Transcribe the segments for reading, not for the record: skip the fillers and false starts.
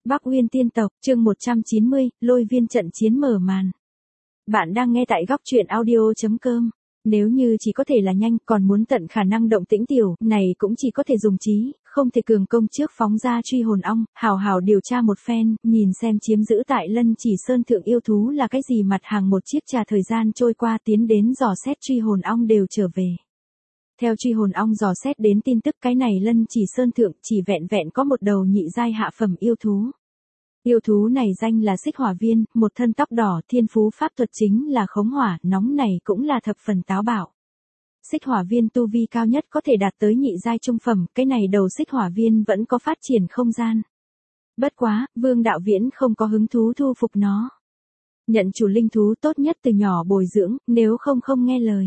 Bắc Uyên tiên tộc, chương 190, Lôi Viên trận chiến mở màn. Bạn đang nghe tại góc truyện audio.com. Nếu như chỉ có thể là nhanh, còn muốn tận khả năng động tĩnh tiểu, này cũng chỉ có thể dùng trí, không thể cường công trước phóng ra truy hồn ong, hào hào điều tra một phen, nhìn xem chiếm giữ tại Lân Chỉ Sơn thượng yêu thú là cái gì, mặt hàng một chiếc trà thời gian trôi qua tiến đến dò xét truy hồn ong đều trở về. Theo truy hồn ong dò xét đến tin tức, cái này Lân Chỉ Sơn thượng chỉ vẹn vẹn có một đầu nhị giai hạ phẩm yêu thú. Yêu thú này danh là Xích Hỏa Viên, một thân tóc đỏ, thiên phú pháp thuật chính là khống hỏa, nóng này cũng là thập phần táo bạo. Xích Hỏa Viên tu vi cao nhất có thể đạt tới nhị giai trung phẩm, cái này đầu Xích Hỏa Viên vẫn có phát triển không gian. Bất quá, Vương Đạo Viễn không có hứng thú thu phục nó. Nhận chủ linh thú tốt nhất từ nhỏ bồi dưỡng, nếu không nghe lời.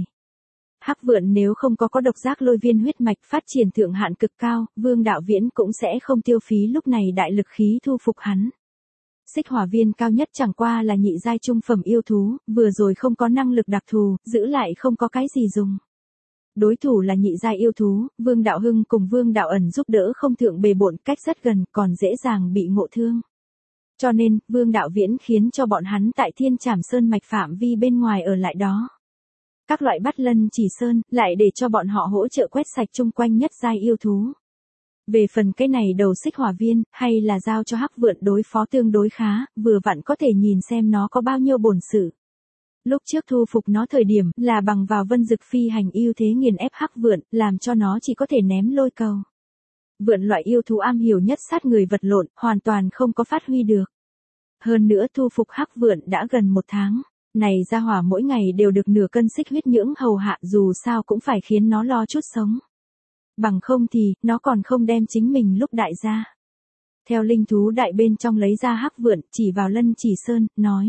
Hắc Vượn nếu không có độc giác lôi viên huyết mạch phát triển thượng hạn cực cao, Vương Đạo Viễn cũng sẽ không tiêu phí lúc này đại lực khí thu phục hắn. Xích Hỏa Viên cao nhất chẳng qua là nhị giai trung phẩm yêu thú, vừa rồi không có năng lực đặc thù, giữ lại không có cái gì dùng. Đối thủ là nhị giai yêu thú, Vương Đạo Hưng cùng Vương Đạo Ẩn giúp đỡ không thượng bề bộn, cách rất gần, còn dễ dàng bị ngộ thương. Cho nên, Vương Đạo Viễn khiến cho bọn hắn tại Thiên Trảm Sơn mạch phạm vi bên ngoài ở lại đó. Các loại bắt Lân Chỉ Sơn, lại để cho bọn họ hỗ trợ quét sạch chung quanh nhất giai yêu thú. Về phần cái này đầu Xích Hỏa Viên, hay là giao cho Hắc Vượn đối phó tương đối khá, vừa vặn có thể nhìn xem nó có bao nhiêu bổn sự. Lúc trước thu phục nó thời điểm, là bằng vào Vân Dực phi hành ưu thế nghiền ép Hắc Vượn, làm cho nó chỉ có thể ném lôi cầu. Vượn loại yêu thú am hiểu nhất sát người vật lộn, hoàn toàn không có phát huy được. Hơn nữa thu phục Hắc Vượn đã gần 1 tháng. Này ra hỏa mỗi ngày đều được nửa cân xích huyết nhưỡng hầu hạ, dù sao cũng phải khiến nó lo chút sống. Bằng không thì, nó còn không đem chính mình lúc đại ra. Theo linh thú đại bên trong lấy ra Hắc Vượn, chỉ vào Lân Chỉ Sơn, nói.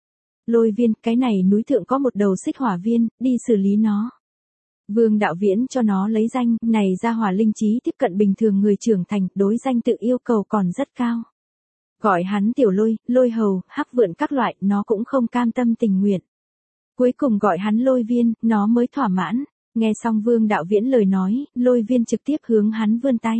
Lôi Viên, cái này núi thượng có một đầu Xích Hỏa Viên, đi xử lý nó. Vương Đạo Viễn cho nó lấy danh, này ra hỏa linh trí tiếp cận bình thường người trưởng thành, đối danh tự yêu cầu còn rất cao. Gọi hắn tiểu Lôi, Lôi Hầu, Hắc Vượn các loại, nó cũng không cam tâm tình nguyện. Cuối cùng gọi hắn Lôi Viên, nó mới thỏa mãn. Nghe xong Vương Đạo Viễn lời nói, Lôi Viên trực tiếp hướng hắn vươn tay.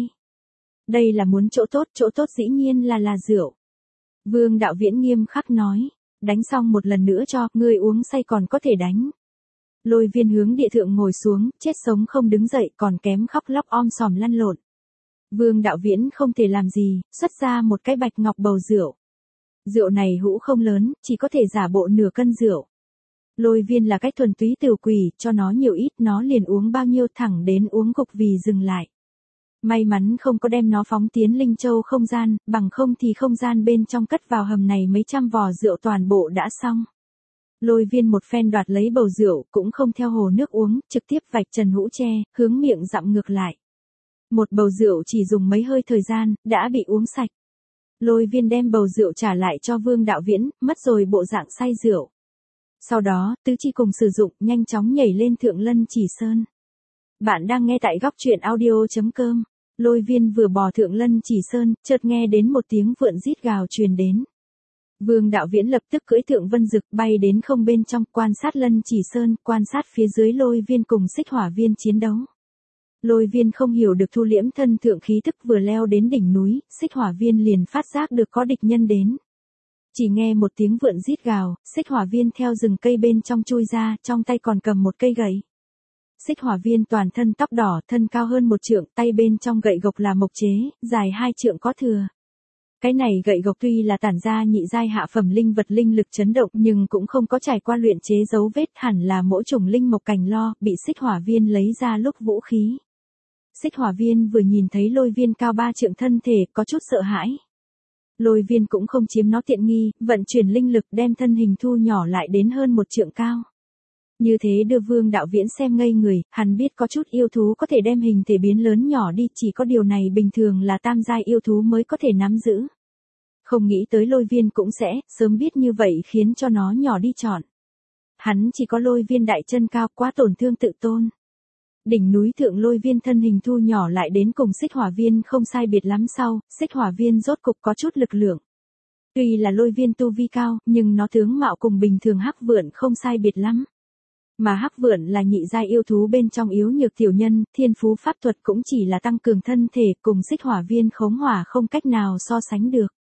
Đây là muốn chỗ tốt dĩ nhiên là rượu. Vương Đạo Viễn nghiêm khắc nói, đánh xong một lần nữa cho, ngươi uống say còn có thể đánh. Lôi Viên hướng địa thượng ngồi xuống, chết sống không đứng dậy, còn kém khóc lóc om sòm lăn lộn. Vương Đạo Viễn không thể làm gì, xuất ra một cái bạch ngọc bầu rượu. Rượu này hũ không lớn, chỉ có thể giả bộ nửa cân rượu. Lôi Viên là cách thuần túy tiểu quỷ, cho nó nhiều ít nó liền uống bao nhiêu, thẳng đến uống gục vì dừng lại. May mắn không có đem nó phóng tiến Linh Châu không gian, bằng không thì không gian bên trong cất vào hầm này mấy trăm vò rượu toàn bộ đã xong. Lôi Viên một phen đoạt lấy bầu rượu, cũng không theo hồ nước uống, trực tiếp vạch trần hũ tre, hướng miệng dặm ngược lại. Một bầu rượu chỉ dùng mấy hơi thời gian, đã bị uống sạch. Lôi Viên đem bầu rượu trả lại cho Vương Đạo Viễn, mất rồi bộ dạng say rượu. Sau đó, tứ chi cùng sử dụng, nhanh chóng nhảy lên thượng Lân Chỉ Sơn. Bạn đang nghe tại góc truyện audio.com. Lôi Viên vừa bò thượng Lân Chỉ Sơn, chợt nghe đến một tiếng vượn rít gào truyền đến. Vương Đạo Viễn lập tức cưỡi thượng Vân Dực bay đến không bên trong, quan sát Lân Chỉ Sơn, quan sát phía dưới Lôi Viên cùng Xích Hỏa Viên chiến đấu. Lôi Viên không hiểu được thu liễm thân thượng khí tức, vừa leo đến đỉnh núi, Xích Hỏa Viên liền phát giác được có địch nhân đến. Chỉ nghe một tiếng vượn rít gào, Xích Hỏa Viên theo rừng cây bên trong chui ra, trong tay còn cầm một cây gậy. Xích Hỏa Viên toàn thân tóc đỏ, thân cao hơn 1 trượng, tay bên trong gậy gộc là mộc chế, dài 2 trượng có thừa. Cái này gậy gộc tuy là tản ra nhị giai hạ phẩm linh vật linh lực chấn động, nhưng cũng không có trải qua luyện chế dấu vết, hẳn là mỗi chủng linh mộc cành lo, bị Xích Hỏa Viên lấy ra lúc vũ khí. Xích Hỏa Viên vừa nhìn thấy Lôi Viên cao 3 trượng thân thể, có chút sợ hãi. Lôi Viên cũng không chiếm nó tiện nghi, vận chuyển linh lực đem thân hình thu nhỏ lại đến hơn 1 trượng cao. Như thế đưa Vương Đạo Viễn xem ngây người, hắn biết có chút yêu thú có thể đem hình thể biến lớn nhỏ đi, chỉ có điều này bình thường là tam giai yêu thú mới có thể nắm giữ. Không nghĩ tới Lôi Viên cũng sẽ, sớm biết như vậy khiến cho nó nhỏ đi chọn. Hắn chỉ có Lôi Viên đại chân cao, quá tổn thương tự tôn. Đỉnh núi thượng Lôi Viên thân hình thu nhỏ lại đến cùng Xích Hỏa Viên không sai biệt lắm sau, Xích Hỏa Viên rốt cục có chút lực lượng. Tuy là Lôi Viên tu vi cao, nhưng nó tướng mạo cùng bình thường Hắc Vượn không sai biệt lắm. Mà Hắc Vượn là nhị giai yêu thú bên trong yếu nhược tiểu nhân, thiên phú pháp thuật cũng chỉ là tăng cường thân thể, cùng Xích Hỏa Viên khống hỏa không cách nào so sánh được.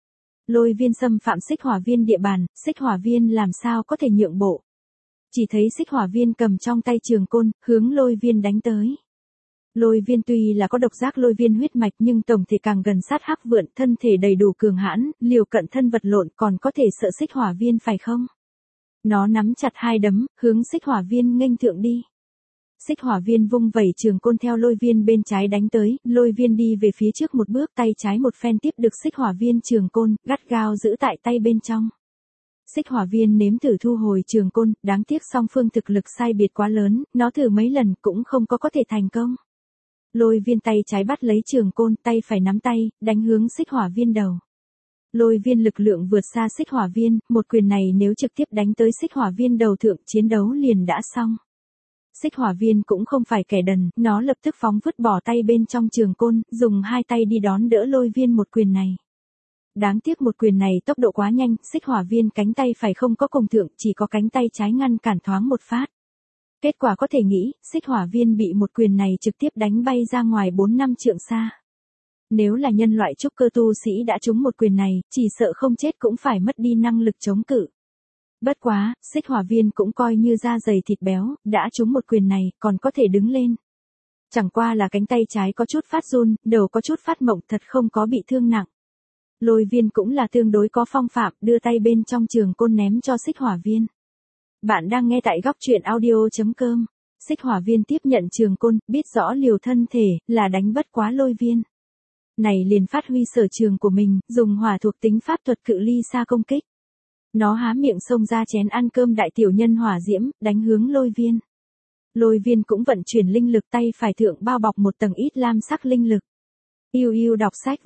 Lôi viên xâm phạm xích hỏa viên địa bàn, xích hỏa viên làm sao có thể nhượng bộ. Chỉ thấy xích hỏa viên cầm trong tay trường côn, hướng lôi viên đánh tới. Lôi viên tuy là có độc giác lôi viên huyết mạch nhưng tổng thể càng gần sát hắc vượn, thân thể đầy đủ cường hãn, liều cận thân vật lộn còn có thể sợ xích hỏa viên phải không? Nó nắm chặt hai đấm, hướng xích hỏa viên nghênh thượng đi. Xích hỏa viên vung vẩy trường côn theo lôi viên bên trái đánh tới, lôi viên đi về phía trước một bước, tay trái một phen tiếp được xích hỏa viên trường côn, gắt gao giữ tại tay bên trong. Xích hỏa viên nếm thử thu hồi trường côn, đáng tiếc song phương thực lực sai biệt quá lớn, nó thử mấy lần cũng không có thể thành công. Lôi viên tay trái bắt lấy trường côn, tay phải nắm tay, đánh hướng xích hỏa viên đầu. Lôi viên lực lượng vượt xa xích hỏa viên, một quyền này nếu trực tiếp đánh tới xích hỏa viên đầu thượng, chiến đấu liền đã xong. Xích hỏa viên cũng không phải kẻ đần, nó lập tức phóng vứt bỏ tay bên trong trường côn, dùng hai tay đi đón đỡ lôi viên một quyền này. Đáng tiếc một quyền này tốc độ quá nhanh, xích hỏa viên cánh tay phải không có cùng thượng, chỉ có cánh tay trái ngăn cản thoáng một phát. Kết quả có thể nghĩ, xích hỏa viên bị một quyền này trực tiếp đánh bay ra ngoài 4-5 trượng xa. Nếu là nhân loại trúc cơ tu sĩ đã trúng một quyền này, chỉ sợ không chết cũng phải mất đi năng lực chống cự. Bất quá, xích hỏa viên cũng coi như da dày thịt béo, đã trúng một quyền này, còn có thể đứng lên. Chẳng qua là cánh tay trái có chút phát run, đầu có chút phát mộng, thật không có bị thương nặng. Lôi viên cũng là tương đối có phong phạm, đưa tay bên trong trường côn ném cho xích hỏa viên. Bạn đang nghe tại góc truyện audio.com. Xích hỏa viên tiếp nhận trường côn, biết rõ liều thân thể, là đánh bất quá lôi viên. Này liền phát huy sở trường của mình, dùng hỏa thuộc tính pháp thuật cự ly xa công kích. Nó há miệng xông ra chén ăn cơm đại tiểu nhân hỏa diễm, đánh hướng lôi viên. Lôi viên cũng vận chuyển linh lực, tay phải thượng bao bọc một tầng ít lam sắc linh lực. Đọc sách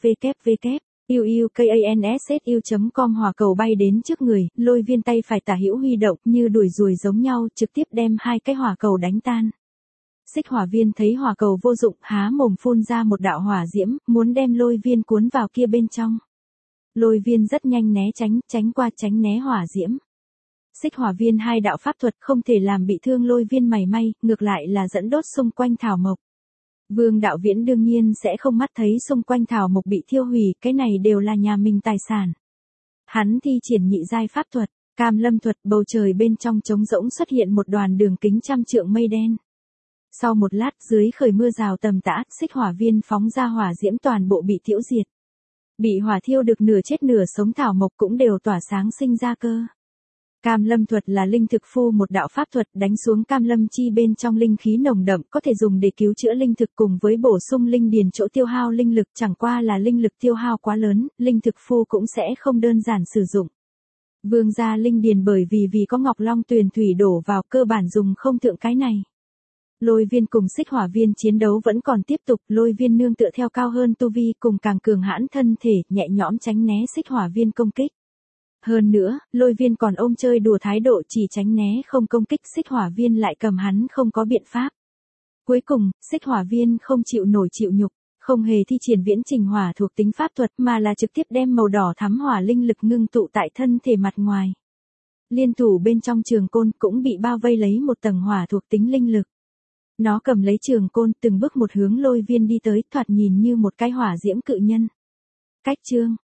www.ukansu.com hỏa cầu bay đến trước người, lôi viên tay phải tả hữu huy động như đuổi ruồi giống nhau, trực tiếp đem hai cái hỏa cầu đánh tan. Xích hỏa viên thấy hỏa cầu vô dụng, há mồm phun ra một đạo hỏa diễm, muốn đem lôi viên cuốn vào kia bên trong. Lôi viên rất nhanh né tránh qua tránh né hỏa diễm. Xích hỏa viên hai đạo pháp thuật không thể làm bị thương lôi viên mảy may, ngược lại là dẫn đốt xung quanh thảo mộc. Vương Đạo Viễn đương nhiên sẽ không mắt thấy xung quanh thảo mộc bị thiêu hủy, cái này đều là nhà mình tài sản. Hắn thi triển nhị giai pháp thuật, Cam Lâm thuật, bầu trời bên trong trống rỗng xuất hiện một đoàn đường kính 100 trượng mây đen. Sau một lát, dưới khởi mưa rào tầm tã, xích hỏa viên phóng ra hỏa diễm toàn bộ bị thiêu diệt. Bị hỏa thiêu được nửa chết nửa sống thảo mộc cũng đều tỏa sáng sinh ra cơ. Cam Lâm thuật là linh thực phu một đạo pháp thuật, đánh xuống cam lâm chi bên trong linh khí nồng đậm, có thể dùng để cứu chữa linh thực cùng với bổ sung linh điền chỗ tiêu hao linh lực, chẳng qua là linh lực tiêu hao quá lớn, linh thực phu cũng sẽ không đơn giản sử dụng. Vương gia linh điền bởi vì có Ngọc Long tuyền thủy đổ vào, cơ bản dùng không thượng cái này. Lôi viên cùng xích hỏa viên chiến đấu vẫn còn tiếp tục, lôi viên nương tựa theo cao hơn tu vi cùng càng cường hãn thân thể, nhẹ nhõm tránh né xích hỏa viên công kích. Hơn nữa, lôi viên còn ôm chơi đùa thái độ chỉ tránh né không công kích, xích hỏa viên lại cầm hắn không có biện pháp. Cuối cùng, xích hỏa viên không chịu nổi chịu nhục, không hề thi triển viễn trình hỏa thuộc tính pháp thuật mà là trực tiếp đem màu đỏ thắm hỏa linh lực ngưng tụ tại thân thể mặt ngoài. Liên thủ bên trong trường côn cũng bị bao vây lấy một tầng hỏa thuộc tính linh lực. Nó cầm lấy trường côn từng bước một hướng lôi viên đi tới, thoạt nhìn như một cái hỏa diễm cự nhân. Cách chương